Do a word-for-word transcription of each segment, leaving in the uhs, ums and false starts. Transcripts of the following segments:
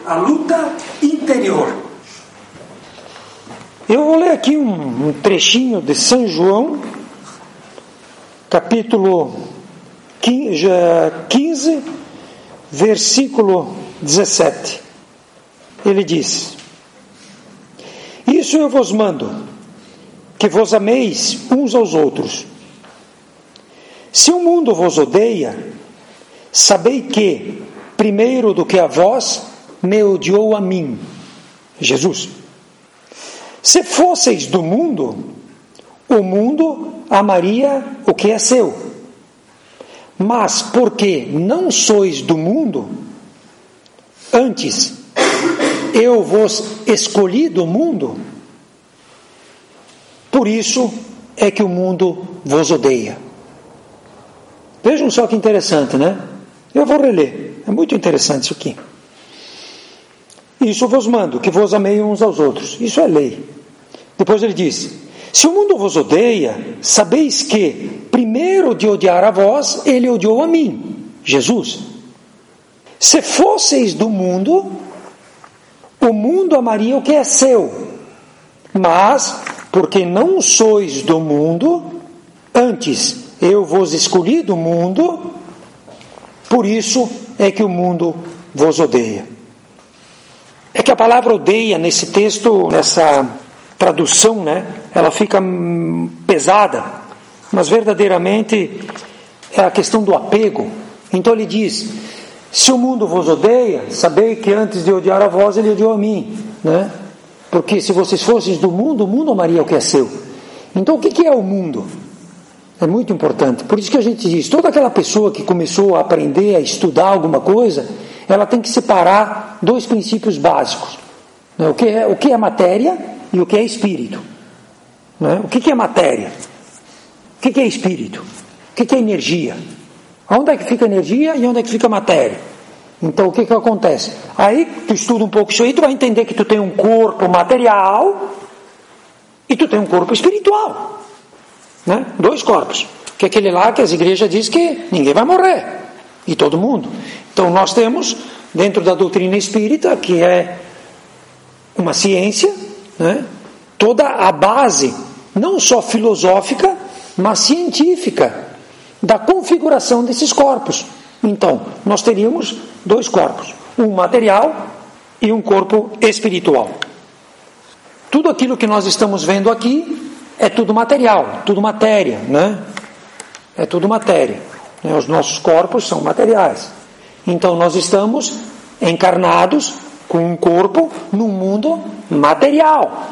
A luta interior. Eu vou ler aqui um, um trechinho de São João, capítulo quinze, versículo dezessete. Ele diz: Isso eu vos mando, que vos ameis uns aos outros. Se o mundo vos odeia, sabei que, primeiro do que a vós, me odiou a mim, Jesus. Se fosseis do mundo, o mundo amaria o que é seu. Mas porque não sois do mundo, antes eu vos escolhi do mundo, por isso é que o mundo vos odeia. Vejam só que interessante, né? Eu vou reler, é muito interessante isso aqui. Isso vos mando, que vos amei uns aos outros. Isso é lei. Depois ele diz: se o mundo vos odeia, sabeis que, primeiro de odiar a vós, ele odiou a mim, Jesus. Se fosseis do mundo, o mundo amaria o que é seu. Mas, porque não sois do mundo, antes eu vos escolhi do mundo, por isso é que o mundo vos odeia. É que a palavra odeia nesse texto, nessa tradução, né, ela fica pesada, mas verdadeiramente é a questão do apego. Então ele diz: se o mundo vos odeia, sabei que antes de odiar a vós, ele odiou a mim, né? Porque se vocês fossem do mundo, o mundo amaria o que é seu. Então o que é o mundo? É muito importante. Por isso que a gente diz, toda aquela pessoa que começou a aprender, a estudar alguma coisa, ela tem que separar dois princípios básicos, né? O que é, o que é matéria e o que é espírito, né? O que é matéria? O que é espírito? O que é energia? Onde é que fica a energia e onde é que fica a matéria? Então o que que acontece? Aí tu estuda um pouco isso aí, tu vai entender que tu tem um corpo material e tu tem um corpo espiritual, né? Dois corpos, que é aquele lá que as igrejas dizem que ninguém vai morrer, e todo mundo. Então nós temos, dentro da doutrina espírita, que é uma ciência, né, toda a base, não só filosófica, mas científica, da configuração desses corpos. Então, nós teríamos dois corpos, um material e um corpo espiritual. Tudo aquilo que nós estamos vendo aqui é tudo material, tudo matéria, né? É tudo matéria, né? Os nossos corpos são materiais. Então nós estamos encarnados com um corpo num mundo material.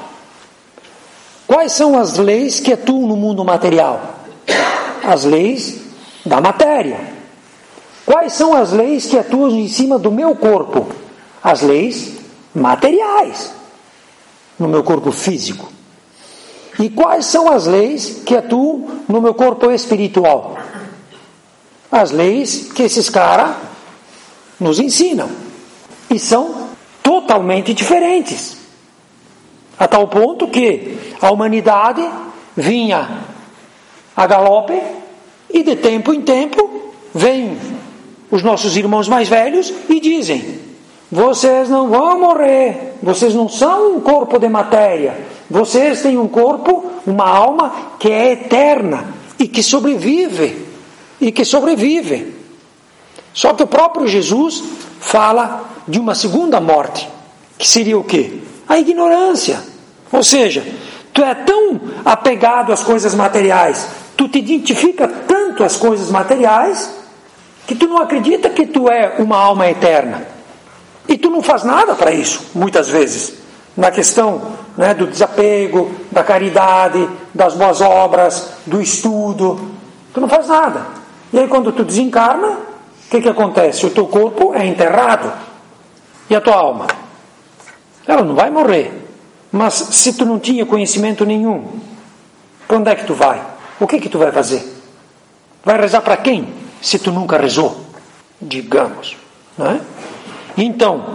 Quais são as leis que atuam no mundo material? As leis da matéria. Quais são as leis que atuam em cima do meu corpo? As leis materiais, no meu corpo físico. E quais são as leis que atuam no meu corpo espiritual? As leis que esses caras nos ensinam. E são totalmente diferentes. A tal ponto que a humanidade vinha a galope e de tempo em tempo vêm os nossos irmãos mais velhos e dizem: vocês não vão morrer, vocês não são um corpo de matéria, vocês têm um corpo, uma alma que é eterna e que sobrevive, e que sobrevive. Só que o próprio Jesus fala de uma segunda morte, que seria o quê? A ignorância. Ou seja, tu é tão apegado às coisas materiais, tu te identifica tanto às coisas materiais, que tu não acredita que tu é uma alma eterna. E tu não faz nada para isso, muitas vezes. Na questão, né, do desapego, da caridade, das boas obras, do estudo. Tu não faz nada. E aí quando tu desencarna, o que que acontece? O teu corpo é enterrado. E a tua alma? Ela não vai morrer. Mas se tu não tinha conhecimento nenhum, para onde é que tu vai? O que que tu vai fazer? Vai rezar para quem? Se tu nunca rezou, digamos, não é? Então,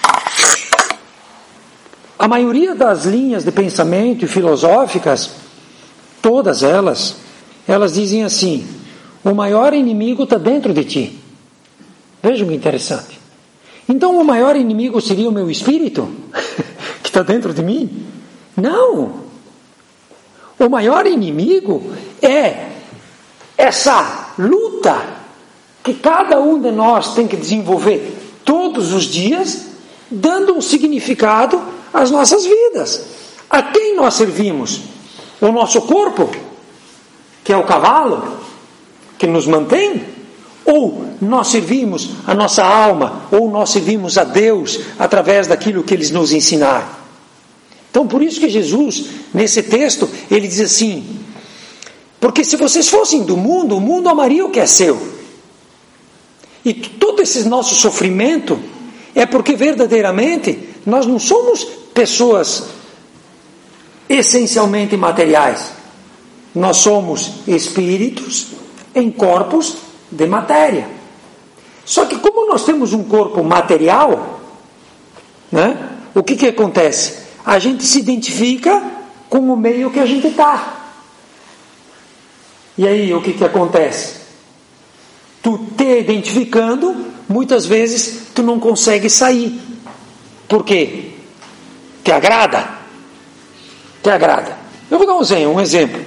a maioria das linhas de pensamento e filosóficas, todas elas, elas dizem assim: o maior inimigo está dentro de ti. Vejam que interessante. Então o maior inimigo seria o meu espírito, que está dentro de mim? Não. O maior inimigo é essa luta que cada um de nós tem que desenvolver todos os dias, dando um significado às nossas vidas. A quem nós servimos? O nosso corpo, que é o cavalo, que nos mantém? Ou nós servimos a nossa alma, ou nós servimos a Deus através daquilo que eles nos ensinaram? Então, por isso que Jesus, nesse texto, ele diz assim: porque se vocês fossem do mundo, o mundo amaria o que é seu. E todo esse nosso sofrimento é porque verdadeiramente nós não somos pessoas essencialmente materiais. Nós somos espíritos em corpos de matéria. Só que como nós temos um corpo material, né, o que que acontece? A gente se identifica com o meio que a gente está. E aí o que que acontece? Tu te identificando, muitas vezes tu não consegue sair. Por quê? Te agrada? Te agrada. Eu vou dar um exemplo. Um exemplo.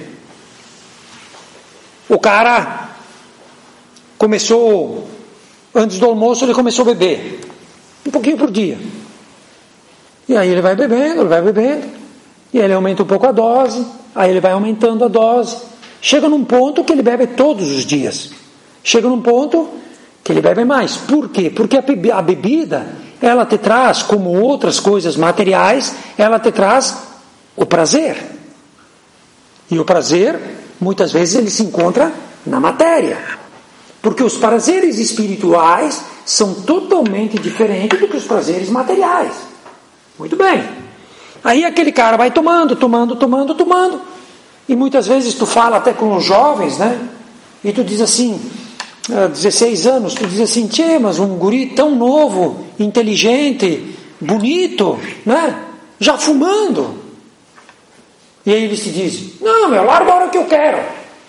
O cara começou, antes do almoço ele começou a beber, um pouquinho por dia. E aí ele vai bebendo, ele vai bebendo, e aí ele aumenta um pouco a dose, aí ele vai aumentando a dose. Chega num ponto que ele bebe todos os dias. Chega num ponto que ele bebe mais. Por quê? Porque a bebida, ela te traz, como outras coisas materiais, ela te traz o prazer. E o prazer, muitas vezes, ele se encontra na matéria. Porque os prazeres espirituais são totalmente diferentes do que os prazeres materiais. Muito bem. Aí aquele cara vai tomando, tomando, tomando, tomando. E muitas vezes tu fala até com os jovens, né? E tu diz assim, dezesseis anos, tu diz assim: tchê, mas um guri tão novo, inteligente, bonito, né? Já fumando. E aí eles te dizem: não, eu largo a hora que eu quero.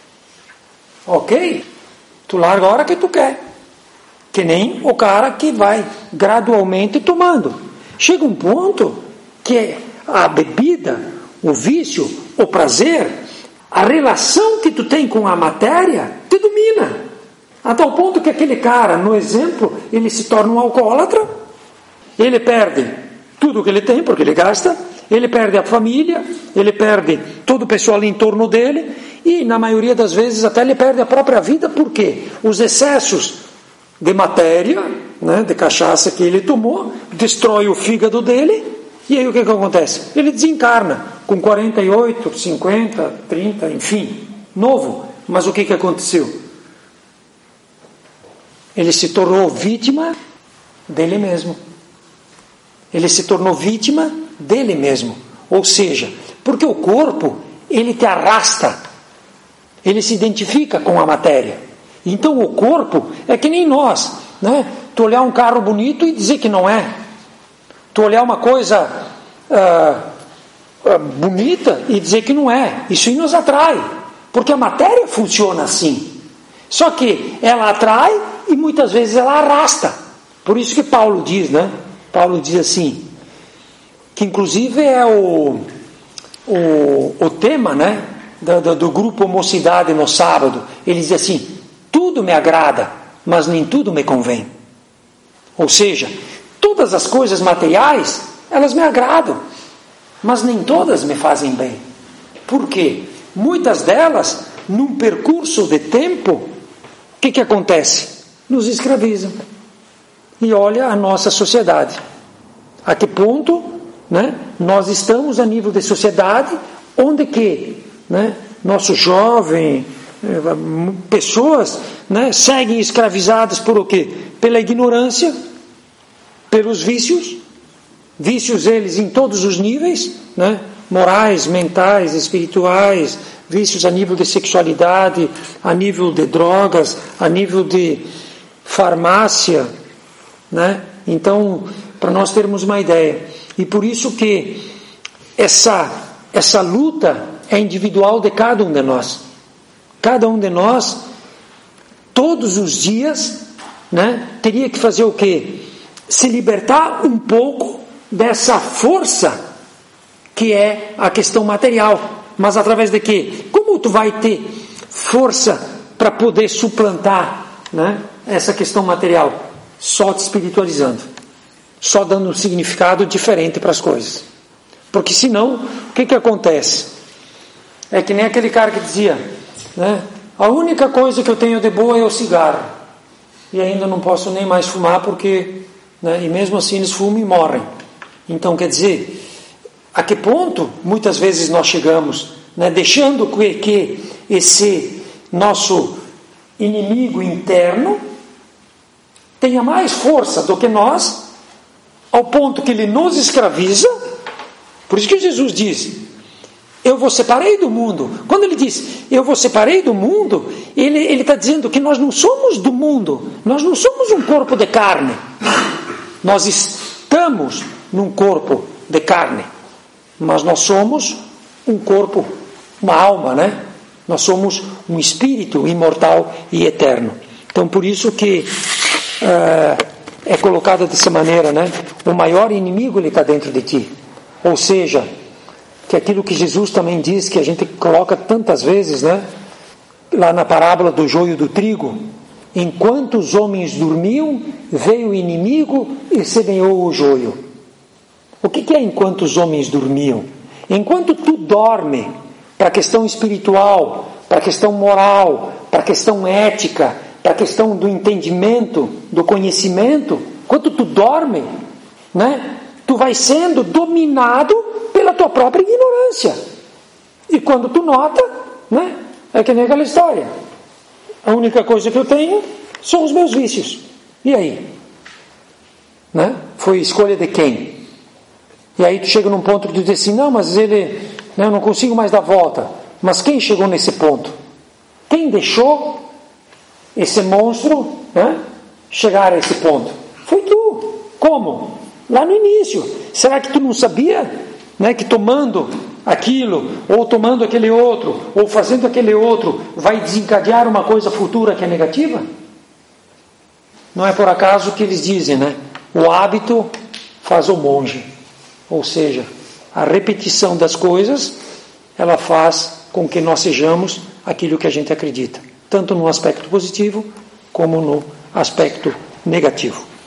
Ok? Tu larga a hora que tu quer. Que nem o cara que vai gradualmente tomando. Chega um ponto que a bebida, o vício, o prazer, a relação que tu tem com a matéria te domina. A tal ponto que aquele cara, no exemplo, ele se torna um alcoólatra, ele perde tudo o que ele tem, porque ele gasta, ele perde a família, ele perde todo o pessoal ali em torno dele, e na maioria das vezes até ele perde a própria vida. Por quê? Os excessos de matéria, né, de cachaça que ele tomou, destrói o fígado dele, e aí o que, que acontece? Ele desencarna com quarenta e oito, cinquenta, trinta, enfim, novo. Mas o que, que aconteceu? Ele se tornou vítima dele mesmo. Ele se tornou vítima dele mesmo. Ou seja, porque o corpo, ele te arrasta, ele se identifica com a matéria. Então o corpo é que nem nós, né? Tu olhar um carro bonito e dizer que não é. Tu olhar uma coisa uh, uh, bonita e dizer que não é. Isso aí nos atrai, porque a matéria funciona assim. Só que ela atrai e muitas vezes ela arrasta. Por isso que Paulo diz, né? Paulo diz assim, que inclusive é o, o, o tema, né, do, do, do grupo Mocidade no sábado. Ele diz assim: tudo me agrada, mas nem tudo me convém. Ou seja, todas as coisas materiais, elas me agradam, mas nem todas me fazem bem. Por quê? Muitas delas, num percurso de tempo, o que, que acontece? Nos escravizam. E olha a nossa sociedade. A que ponto, né, nós estamos a nível de sociedade, onde que, né, nosso jovem, pessoas, né, seguem escravizadas por o quê? Pela ignorância, pelos vícios, vícios eles em todos os níveis, né, morais, mentais, espirituais, vícios a nível de sexualidade, a nível de drogas, a nível de farmácia, né? Então, para nós termos uma ideia, e por isso que essa, essa luta é individual de cada um de nós. Cada um de nós, todos os dias, né, teria que fazer o quê? se libertar um pouco dessa força que é a questão material. Mas através de quê? Como tu vai ter força para poder suplantar, né, essa questão material? Só te espiritualizando, só dando um significado diferente para as coisas. Porque senão, o que que acontece? É que nem aquele cara que dizia, né, a única coisa que eu tenho de boa é o cigarro, e ainda não posso nem mais fumar porque, né, e mesmo assim eles fumam e morrem. Então, quer dizer, a que ponto muitas vezes nós chegamos, né, deixando que, que esse nosso inimigo interno tenha mais força do que nós, ao ponto que ele nos escraviza. Por isso que Jesus diz, eu vos separei do mundo. Quando ele diz, eu vos separei do mundo, ele ele está dizendo que nós não somos do mundo, nós não somos um corpo de carne, nós estamos num corpo de carne, mas nós somos um corpo, uma alma, né? Nós somos um espírito imortal e eterno. Então, por isso que uh, é colocado dessa maneira, né? O maior inimigo ele está dentro de ti. Ou seja, que aquilo que Jesus também diz, que a gente coloca tantas vezes, né? Lá na parábola do joio e do trigo, enquanto os homens dormiam, veio o inimigo e semeou o joio. O que é enquanto os homens dormiam? Enquanto tu dorme para a questão espiritual, para a questão moral, para a questão ética, para a questão do entendimento, do conhecimento, enquanto tu dorme, né, tu vai sendo dominado pela tua própria ignorância. E quando tu nota, né, é que nem aquela história. A única coisa que eu tenho são os meus vícios. E aí? Né? Foi escolha de quem? E aí tu chega num ponto que tu diz assim, não, mas ele, né, eu não consigo mais dar volta. Mas quem chegou nesse ponto? Quem deixou esse monstro, né, chegar a esse ponto? Foi tu. Como? Lá no início. Será que tu não sabia, né, que tomando aquilo, ou tomando aquele outro, ou fazendo aquele outro, vai desencadear uma coisa futura que é negativa? Não é por acaso que eles dizem, né? O hábito faz o monge. Ou seja, a repetição das coisas, ela faz com que nós sejamos aquilo que a gente acredita, tanto no aspecto positivo como no aspecto negativo.